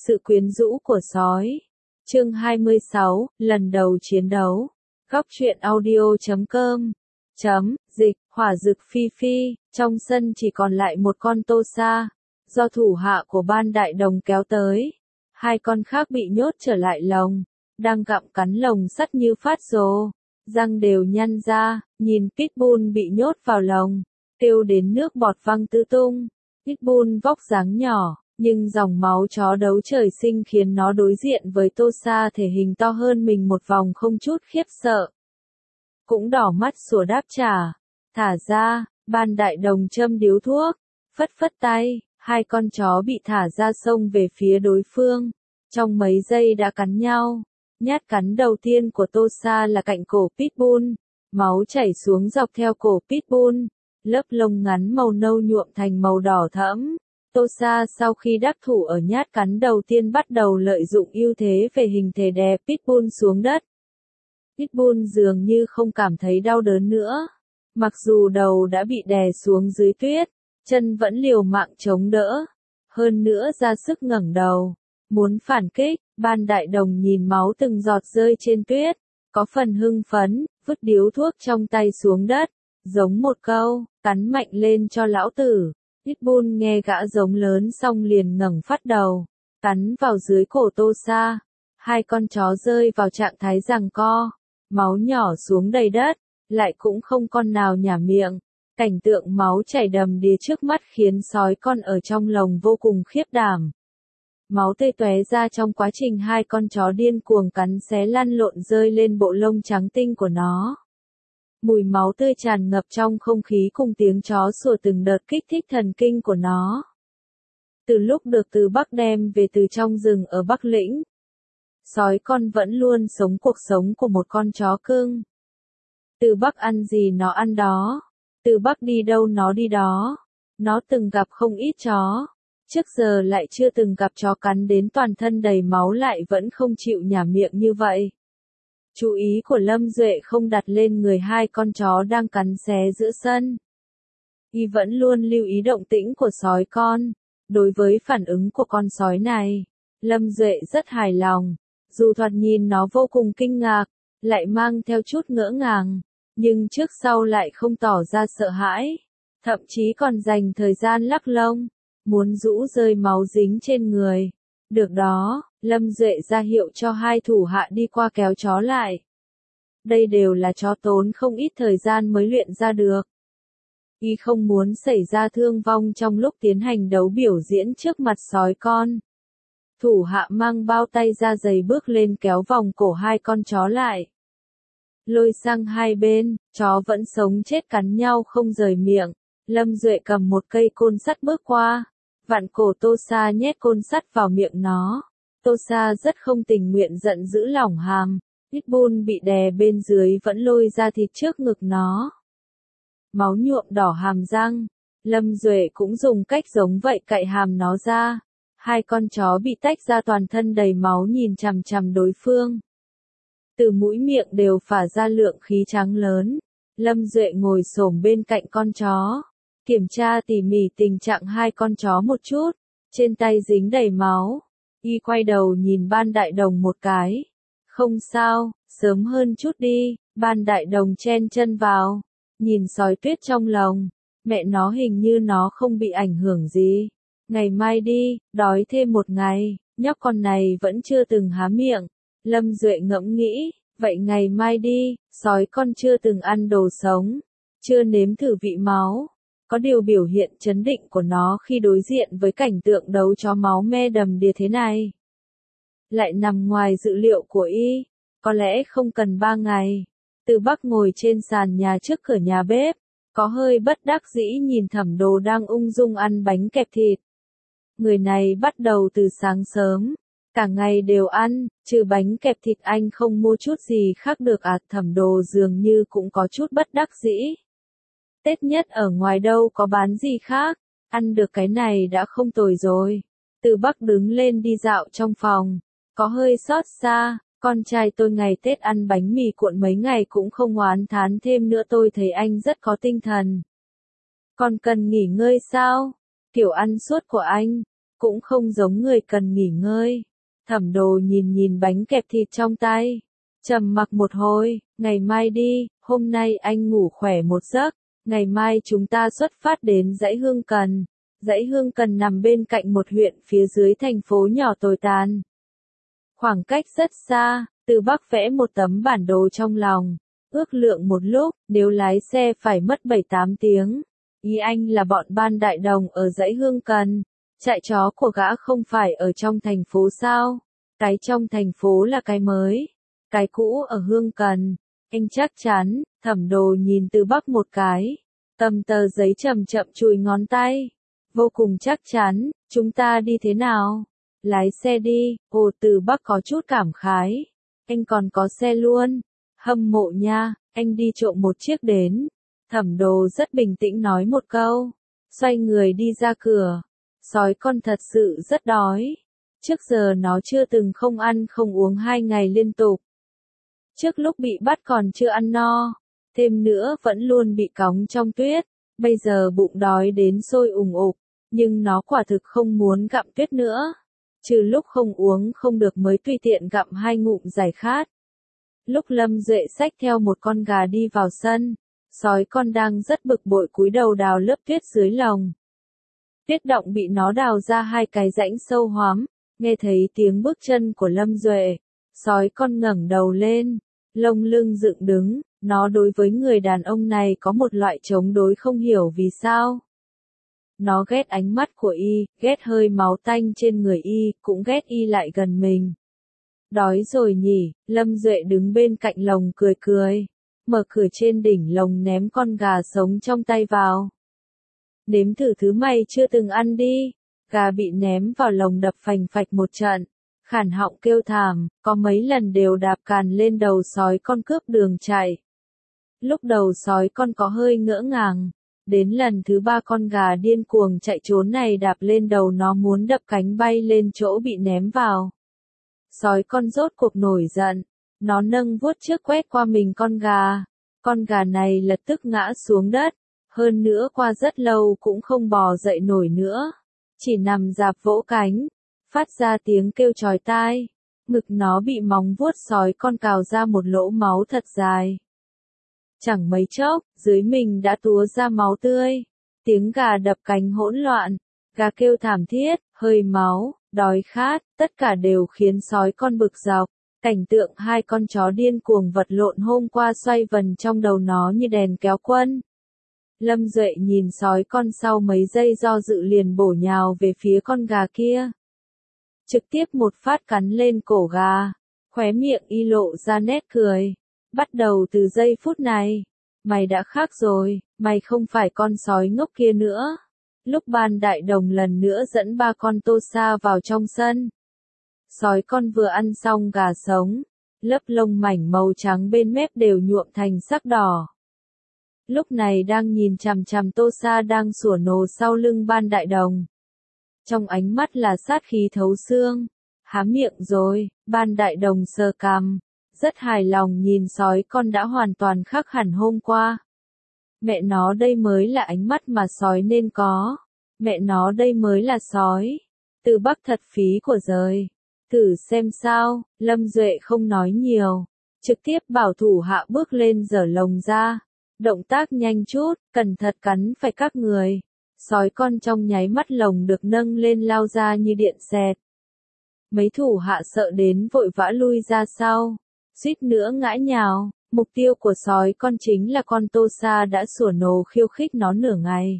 Sự quyến rũ của sói. Chương 26, lần đầu chiến đấu. Góc truyện audio.com. Dịch, hỏa dực phi phi, trong sân chỉ còn lại một con Tô Sa, do thủ hạ của Ban Đại Đồng kéo tới. Hai con khác bị nhốt trở lại lồng, đang gặm cắn lồng sắt như phát rồ, răng đều nhăn ra, nhìn Pitbull bị nhốt vào lồng, kêu đến nước bọt văng tứ tung. Pitbull vóc dáng nhỏ, nhưng dòng máu chó đấu trời sinh khiến nó đối diện với Tô Sa thể hình to hơn mình một vòng không chút khiếp sợ. Cũng đỏ mắt sủa đáp trả, thả ra. Ban Đại Đồng châm điếu thuốc, phất phất tay, hai con chó bị thả ra xông về phía đối phương. Trong mấy giây đã cắn nhau, nhát cắn đầu tiên của Tô Sa là cạnh cổ Pitbull, máu chảy xuống dọc theo cổ Pitbull, lớp lông ngắn màu nâu nhuộm thành màu đỏ thẫm. Tô Sa sau khi đắc thủ ở nhát cắn đầu tiên bắt đầu lợi dụng ưu thế về hình thể đè Pitbull xuống đất. Pitbull dường như không cảm thấy đau đớn nữa. Mặc dù đầu đã bị đè xuống dưới tuyết, chân vẫn liều mạng chống đỡ. Hơn nữa ra sức ngẩng đầu, muốn phản kích. Ban Đại Đồng nhìn máu từng giọt rơi trên tuyết, có phần hưng phấn, vứt điếu thuốc trong tay xuống đất, giống một câu, cắn mạnh lên cho lão tử. Pitbull nghe gã giống lớn xong liền ngẩng phát đầu, cắn vào dưới cổ Tô Sa. Hai con chó rơi vào trạng thái giằng co, máu nhỏ xuống đầy đất, lại cũng không con nào nhả miệng. Cảnh tượng máu chảy đầm đìa trước mắt khiến sói con ở trong lồng vô cùng khiếp đảm. Máu tê tóe ra trong quá trình hai con chó điên cuồng cắn xé lăn lộn rơi lên bộ lông trắng tinh của nó. Mùi máu tươi tràn ngập trong không khí cùng tiếng chó sủa từng đợt kích thích thần kinh của nó. Từ lúc được từ Bắc đem về từ trong rừng ở Bắc Lĩnh, sói con vẫn luôn sống cuộc sống của một con chó cưng. Từ Bắc ăn gì nó ăn đó, từ Bắc đi đâu nó đi đó. Nó từng gặp không ít chó, trước giờ lại chưa từng gặp chó cắn đến toàn thân đầy máu lại vẫn không chịu nhả miệng như vậy. Chú ý của Lâm Duệ không đặt lên người hai con chó đang cắn xé giữa sân. Y vẫn luôn lưu ý động tĩnh của sói con. Đối với phản ứng của con sói này, Lâm Duệ rất hài lòng. Dù thoạt nhìn nó vô cùng kinh ngạc, lại mang theo chút ngỡ ngàng, nhưng trước sau lại không tỏ ra sợ hãi. Thậm chí còn dành thời gian lắc lông, muốn rũ rơi máu dính trên người. Được đó, Lâm Duệ ra hiệu cho hai thủ hạ đi qua kéo chó lại. Đây đều là chó tốn không ít thời gian mới luyện ra được. Y không muốn xảy ra thương vong trong lúc tiến hành đấu biểu diễn trước mặt sói con. Thủ hạ mang bao tay da dày bước lên kéo vòng cổ hai con chó lại. Lôi sang hai bên, chó vẫn sống chết cắn nhau không rời miệng. Lâm Duệ cầm một cây côn sắt bước qua, vặn cổ Tô Sa nhét côn sắt vào miệng nó. Tô Sa rất không tình nguyện giận giữ lỏng hàm. Pitbull bị đè bên dưới vẫn lôi ra thịt trước ngực nó. Máu nhuộm đỏ hàm răng. Lâm Duệ cũng dùng cách giống vậy cạy hàm nó ra. Hai con chó bị tách ra toàn thân đầy máu nhìn chằm chằm đối phương. Từ mũi miệng đều phả ra lượng khí trắng lớn. Lâm Duệ ngồi xổm bên cạnh con chó, kiểm tra tỉ mỉ tình trạng hai con chó một chút. Trên tay dính đầy máu. Y quay đầu nhìn Ban Đại Đồng một cái. Không sao, sớm hơn chút đi. Ban Đại Đồng chen chân vào, nhìn sói tuyết trong lồng. Mẹ nó hình như nó không bị ảnh hưởng gì. Ngày mai đi, đói thêm một ngày. Nhóc con này vẫn chưa từng há miệng. Lâm Duệ ngẫm nghĩ, vậy ngày mai đi. Sói con chưa từng ăn đồ sống, chưa nếm thử vị máu. Có điều biểu hiện trấn định của nó khi đối diện với cảnh tượng đấu chó máu me đầm đìa thế này lại nằm ngoài dự liệu của Y. Có lẽ không cần 3 ngày. Từ Bắc ngồi trên sàn nhà trước cửa nhà bếp, có hơi bất đắc dĩ nhìn Thẩm Đồ đang ung dung ăn bánh kẹp thịt. Người này bắt đầu từ sáng sớm, cả ngày đều ăn, trừ bánh kẹp thịt anh không mua chút gì khác được à? Thẩm Đồ dường như cũng có chút bất đắc dĩ. Tết nhất ở ngoài đâu có bán gì khác, ăn được cái này đã không tồi rồi. Từ Bắc đứng lên đi dạo trong phòng, có hơi xót xa. Con trai tôi ngày Tết ăn bánh mì cuộn mấy ngày cũng không oán thán thêm nữa, tôi thấy anh rất có tinh thần. Còn cần nghỉ ngơi sao? Kiểu ăn suốt của anh, cũng không giống người cần nghỉ ngơi. Thẩm Đồ nhìn nhìn bánh kẹp thịt trong tay, trầm mặc một hồi, ngày mai đi, hôm nay anh ngủ khỏe một giấc, ngày mai chúng ta xuất phát đến dãy Hương Cần. Dãy Hương Cần nằm bên cạnh một huyện phía dưới thành phố nhỏ tồi tàn. Khoảng cách rất xa, Từ Bắc vẽ một tấm bản đồ trong lòng, ước lượng một lúc, nếu lái xe phải mất 7-8 tiếng. Ý anh là bọn Ban Đại Đồng ở dãy Hương Cần, trại chó của gã không phải ở trong thành phố sao? Cái trong thành phố là cái mới, cái cũ ở Hương Cần. Anh chắc chắn. Thẩm Đồ nhìn Từ Bắc một cái, cầm tờ giấy chậm chậm chùi ngón tay. Vô cùng chắc chắn. Chúng ta đi thế nào? Lái xe đi. Ồ, Từ Bắc có chút cảm khái. Anh còn có xe luôn. Hâm mộ nha, anh đi trộm một chiếc đến. Thẩm Đồ rất bình tĩnh nói một câu, xoay người đi ra cửa. Sói con thật sự rất đói. Trước giờ nó chưa từng không ăn không uống 2 ngày liên tục. Trước lúc bị bắt còn chưa ăn no, thêm nữa vẫn luôn bị cóng trong tuyết, bây giờ bụng đói đến sôi ùng ục, nhưng nó quả thực không muốn gặm tuyết nữa, trừ lúc không uống không được mới tùy tiện gặm 2 ngụm giải khát. Lúc Lâm Duệ xách theo một con gà đi vào sân, sói con đang rất bực bội cúi đầu đào lớp tuyết dưới lồng. Tuyết động bị nó đào ra 2 cái rãnh sâu hoắm, nghe thấy tiếng bước chân của Lâm Duệ, sói con ngẩng đầu lên, lông lưng dựng đứng, nó đối với người đàn ông này có một loại chống đối không hiểu vì sao. Nó ghét ánh mắt của y, ghét hơi máu tanh trên người y, cũng ghét y lại gần mình. Đói rồi nhỉ? Lâm Duệ đứng bên cạnh lồng cười cười, mở cửa trên đỉnh lồng ném con gà sống trong tay vào. Nếm thử thứ mày chưa từng ăn đi. Gà bị ném vào lồng đập phành phạch một trận, khản họng kêu thảm, có mấy lần đều đạp càn lên đầu sói con cướp đường chạy. Lúc đầu sói con có hơi ngỡ ngàng, đến lần thứ 3 con gà điên cuồng chạy trốn này đạp lên đầu nó muốn đập cánh bay lên chỗ bị ném vào. Sói con rốt cuộc nổi giận, nó nâng vuốt trước quét qua mình con gà này lập tức ngã xuống đất, hơn nữa qua rất lâu cũng không bò dậy nổi nữa, chỉ nằm rạp vỗ cánh, phát ra tiếng kêu chói tai, ngực nó bị móng vuốt sói con cào ra một lỗ máu thật dài. Chẳng mấy chốc, dưới mình đã túa ra máu tươi, tiếng gà đập cánh hỗn loạn, gà kêu thảm thiết, hơi máu, đói khát, tất cả đều khiến sói con bực dọc. Cảnh tượng 2 con chó điên cuồng vật lộn hôm qua xoay vần trong đầu nó như đèn kéo quân. Lâm Duệ nhìn sói con sau mấy giây do dự liền bổ nhào về phía con gà kia. Trực tiếp một phát cắn lên cổ gà, khóe miệng y lộ ra nét cười. Bắt đầu từ giây phút này, mày đã khác rồi, mày không phải con sói ngốc kia nữa. Lúc Ban Đại Đồng lần nữa dẫn 3 con tô sa vào trong sân. Sói con vừa ăn xong gà sống, lớp lông mảnh màu trắng bên mép đều nhuộm thành sắc đỏ. Lúc này đang nhìn chằm chằm tô sa đang sủa nồ sau lưng Ban Đại Đồng. Trong ánh mắt là sát khí thấu xương. Há miệng rồi, Ban Đại Đồng sờ cằm, rất hài lòng nhìn sói con đã hoàn toàn khác hẳn hôm qua. Mẹ nó đây mới là ánh mắt mà sói nên có. Mẹ nó đây mới là sói. Từ Bắc thật phí của giời. Thử xem sao. Lâm Duệ không nói nhiều, trực tiếp bảo thủ hạ bước lên giở lồng ra. Động tác nhanh chút, cẩn thận cắn phải các người. Sói con trong nháy mắt lồng được nâng lên lao ra như điện xẹt. Mấy thủ hạ sợ đến vội vã lui ra sau, suýt nữa ngã nhào. Mục tiêu của sói con chính là con tô sa đã sủa nồ khiêu khích nó nửa ngày.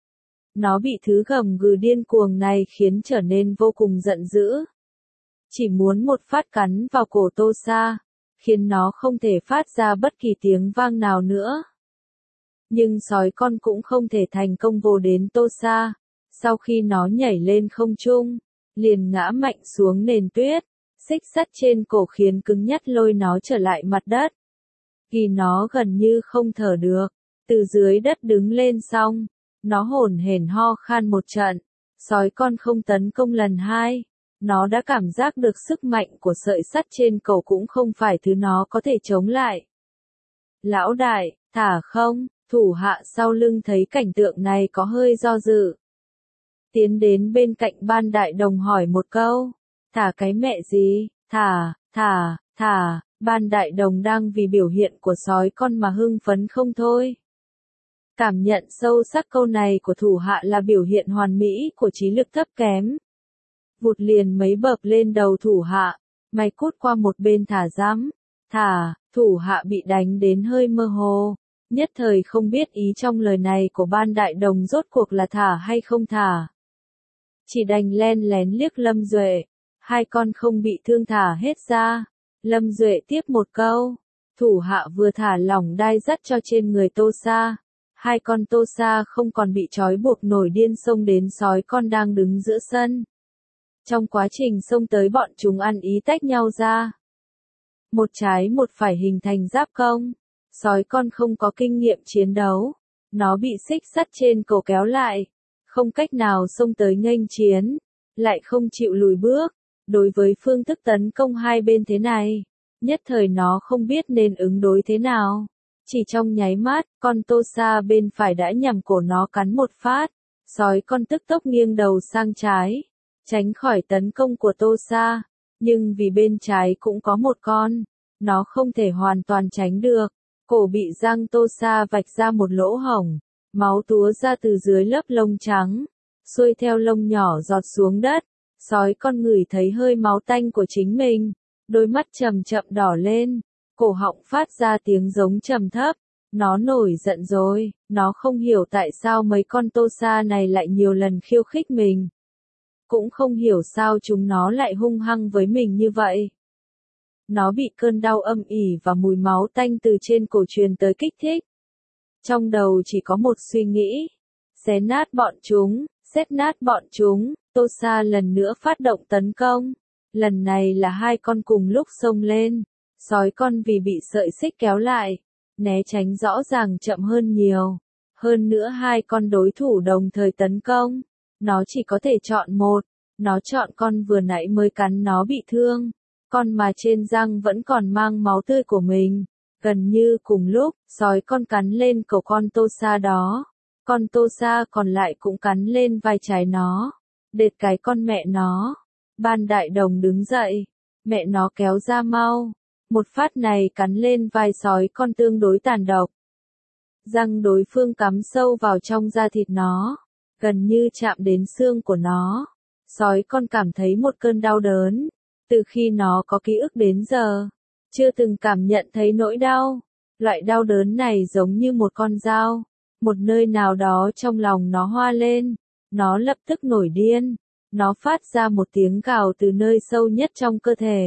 Nó bị thứ gầm gừ điên cuồng này khiến trở nên vô cùng giận dữ. Chỉ muốn một phát cắn vào cổ tô sa, khiến nó không thể phát ra bất kỳ tiếng vang nào nữa. Nhưng sói con cũng không thể thành công vồ đến tô sa. Sau khi nó nhảy lên không trung, liền ngã mạnh xuống nền tuyết, xích sắt trên cổ khiến cứng nhắc lôi nó trở lại mặt đất. Khi nó gần như không thở được, từ dưới đất đứng lên xong, nó hổn hển ho khan một trận. Sói con không tấn công lần 2, nó đã cảm giác được sức mạnh của sợi sắt trên cổ cũng không phải thứ nó có thể chống lại. Lão đại, thả không? Thủ hạ sau lưng thấy cảnh tượng này có hơi do dự. tiến đến bên cạnh Ban Đại Đồng hỏi một câu. Thả cái mẹ gì, thả, Ban Đại Đồng đang vì biểu hiện của sói con mà hưng phấn không thôi. Cảm nhận sâu sắc câu này của thủ hạ là biểu hiện hoàn mỹ của trí lực thấp kém. Vụt liền mấy bợp lên đầu thủ hạ, mày cút qua một bên thả dám, thủ hạ bị đánh đến hơi mơ hồ, nhất thời không biết ý trong lời này của Ban Đại Đồng rốt cuộc là thả hay không thả. Chỉ đành len lén liếc Lâm Duệ, hai con không bị thương thả hết ra. Lâm Duệ tiếp một câu, thủ hạ vừa thả lỏng đai dắt cho trên người Tô Sa. Hai con Tô Sa không còn bị trói buộc nổi điên xông đến sói con đang đứng giữa sân. Trong quá trình xông tới bọn chúng ăn ý tách nhau ra. Một trái một phải hình thành giáp công. Sói con không có kinh nghiệm chiến đấu. Nó bị xích sắt trên cổ kéo lại. Không cách nào xông tới nghênh chiến. Lại không chịu lùi bước. Đối với phương thức tấn công hai bên thế này, nhất thời nó không biết nên ứng đối thế nào. Chỉ trong nháy mắt, con Tô Sa bên phải đã nhằm cổ nó cắn một phát. Sói con tức tốc nghiêng đầu sang trái, tránh khỏi tấn công của Tô Sa. Nhưng vì bên trái cũng có một con, nó không thể hoàn toàn tránh được. Cổ bị răng Tô Sa vạch ra một lỗ hổng, máu túa ra từ dưới lớp lông trắng, xuôi theo lông nhỏ giọt xuống đất. Sói con ngửi thấy hơi máu tanh của chính mình, đôi mắt chậm chậm đỏ lên, cổ họng phát ra tiếng giống trầm thấp. Nó nổi giận rồi, nó không hiểu tại sao mấy con Tô Sa này lại nhiều lần khiêu khích mình. Cũng không hiểu sao chúng nó lại hung hăng với mình như vậy. Nó bị cơn đau âm ỉ và mùi máu tanh từ trên cổ truyền tới kích thích. Trong đầu chỉ có một suy nghĩ, xé nát bọn chúng, xếp nát bọn chúng. Tô Sa lần nữa phát động tấn công. Lần này là hai con cùng lúc xông lên. Sói con vì bị sợi xích kéo lại, né tránh rõ ràng chậm hơn nhiều. Hơn nữa hai con đối thủ đồng thời tấn công. Nó chỉ có thể chọn một. Nó chọn con vừa nãy mới cắn nó bị thương. Con mà trên răng vẫn còn mang máu tươi của mình. Gần như cùng lúc, sói con cắn lên cổ con Tô Sa đó. Con Tô Sa còn lại cũng cắn lên vai trái nó. Đệt cái con mẹ nó. Ban Đại Đồng đứng dậy. Mẹ nó kéo ra mau. Một phát này cắn lên vai sói con tương đối tàn độc. Răng đối phương cắm sâu vào trong da thịt nó. Gần như chạm đến xương của nó. Sói con cảm thấy một cơn đau đớn. Từ khi nó có ký ức đến giờ, chưa từng cảm nhận thấy nỗi đau. Loại đau đớn này giống như một con dao. Một nơi nào đó trong lòng nó hoa lên. Nó lập tức nổi điên. Nó phát ra một tiếng gào từ nơi sâu nhất trong cơ thể.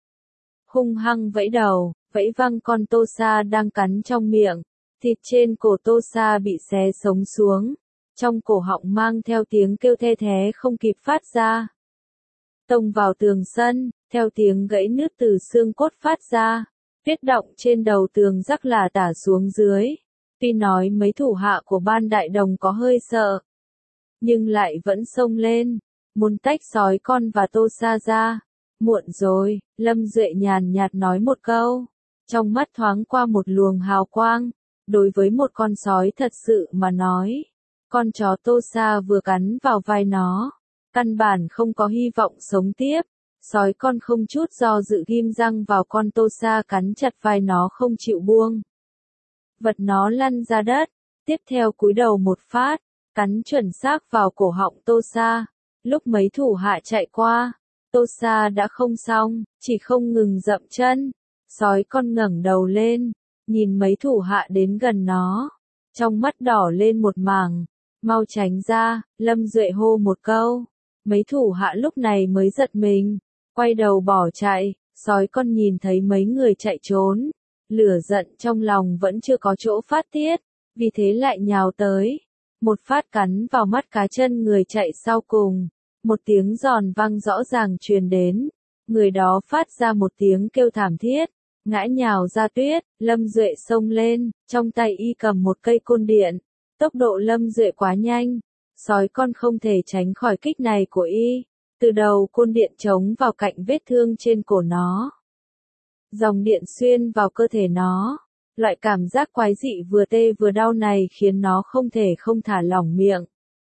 Hung hăng vẫy đầu, vẫy văng con Tô Sa đang cắn trong miệng. Thịt trên cổ Tô Sa bị xé sống xuống. Trong cổ họng mang theo tiếng kêu the thé không kịp phát ra. Tông vào tường sân, theo tiếng gãy nứt từ xương cốt phát ra. Viết động trên đầu tường rắc là tả xuống dưới. Tuy nói mấy thủ hạ của Ban Đại Đồng có hơi sợ, nhưng lại vẫn xông lên, muốn tách sói con và Tô Sa ra. Muộn rồi, Lâm Duệ nhàn nhạt nói một câu. Trong mắt thoáng qua một luồng hào quang. Đối với một con sói thật sự mà nói, con chó Tô Sa vừa cắn vào vai nó, căn bản không có hy vọng sống tiếp. Sói con không chút do dự ghim răng vào con Tô Sa cắn chặt vai nó không chịu buông. Vật nó lăn ra đất, tiếp theo cúi đầu một phát, cắn chuẩn xác vào cổ họng Tô Sa. Lúc mấy thủ hạ chạy qua, Tô Sa đã không xong, chỉ không ngừng dậm chân. Sói con ngẩng đầu lên, nhìn mấy thủ hạ đến gần nó, trong mắt đỏ lên một mảng. Mau tránh ra, Lâm Duệ hô một câu. Mấy thủ hạ lúc này mới giật mình, quay đầu bỏ chạy. Sói con nhìn thấy mấy người chạy trốn, lửa giận trong lòng vẫn chưa có chỗ phát tiết, vì thế lại nhào tới. Một phát cắn vào mắt cá chân người chạy sau cùng. Một tiếng giòn vang rõ ràng truyền đến. Người đó phát ra một tiếng kêu thảm thiết, ngã nhào ra tuyết. Lâm Duệ xông lên, trong tay y cầm một cây côn điện. Tốc độ Lâm Duệ quá nhanh, sói con không thể tránh khỏi kích này của y. Từ đầu côn điện chống vào cạnh vết thương trên cổ nó. Dòng điện xuyên vào cơ thể nó. Loại cảm giác quái dị vừa tê vừa đau này khiến nó không thể không thả lỏng miệng.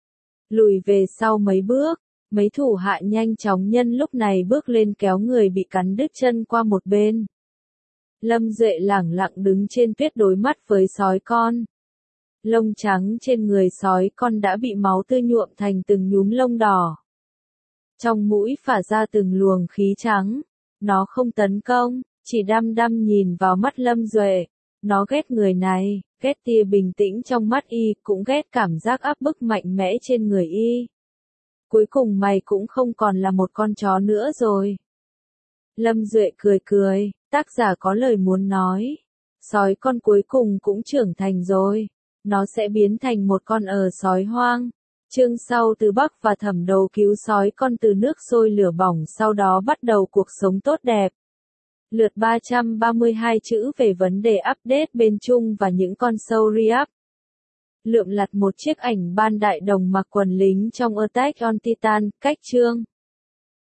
Lùi về sau mấy bước, mấy thủ hạ nhanh chóng nhân lúc này bước lên kéo người bị cắn đứt chân qua một bên. Lâm Duệ lẳng lặng đứng trên tuyết đối mắt với sói con. Lông trắng trên người sói con đã bị máu tươi nhuộm thành từng nhúm lông đỏ. Trong mũi phả ra từng luồng khí trắng. Nó không tấn công, chỉ đăm đăm nhìn vào mắt Lâm Duệ. Nó ghét người này, ghét tia bình tĩnh trong mắt y, cũng ghét cảm giác áp bức mạnh mẽ trên người y. Cuối cùng mày cũng không còn là một con chó nữa rồi. Lâm Duệ cười cười, tác giả có lời muốn nói. Sói con cuối cùng cũng trưởng thành rồi. Nó sẽ biến thành một con sói hoang. Chương sau Từ Bắc và Thẩm Đầu cứu sói con từ nước sôi lửa bỏng, sau đó bắt đầu cuộc sống tốt đẹp. Lượt 332 chữ về vấn đề update bên Trung và những con sâu re-up. Lượm lặt một chiếc ảnh ban đại đồng mặc quần lính trong Attack on Titan, cách chương.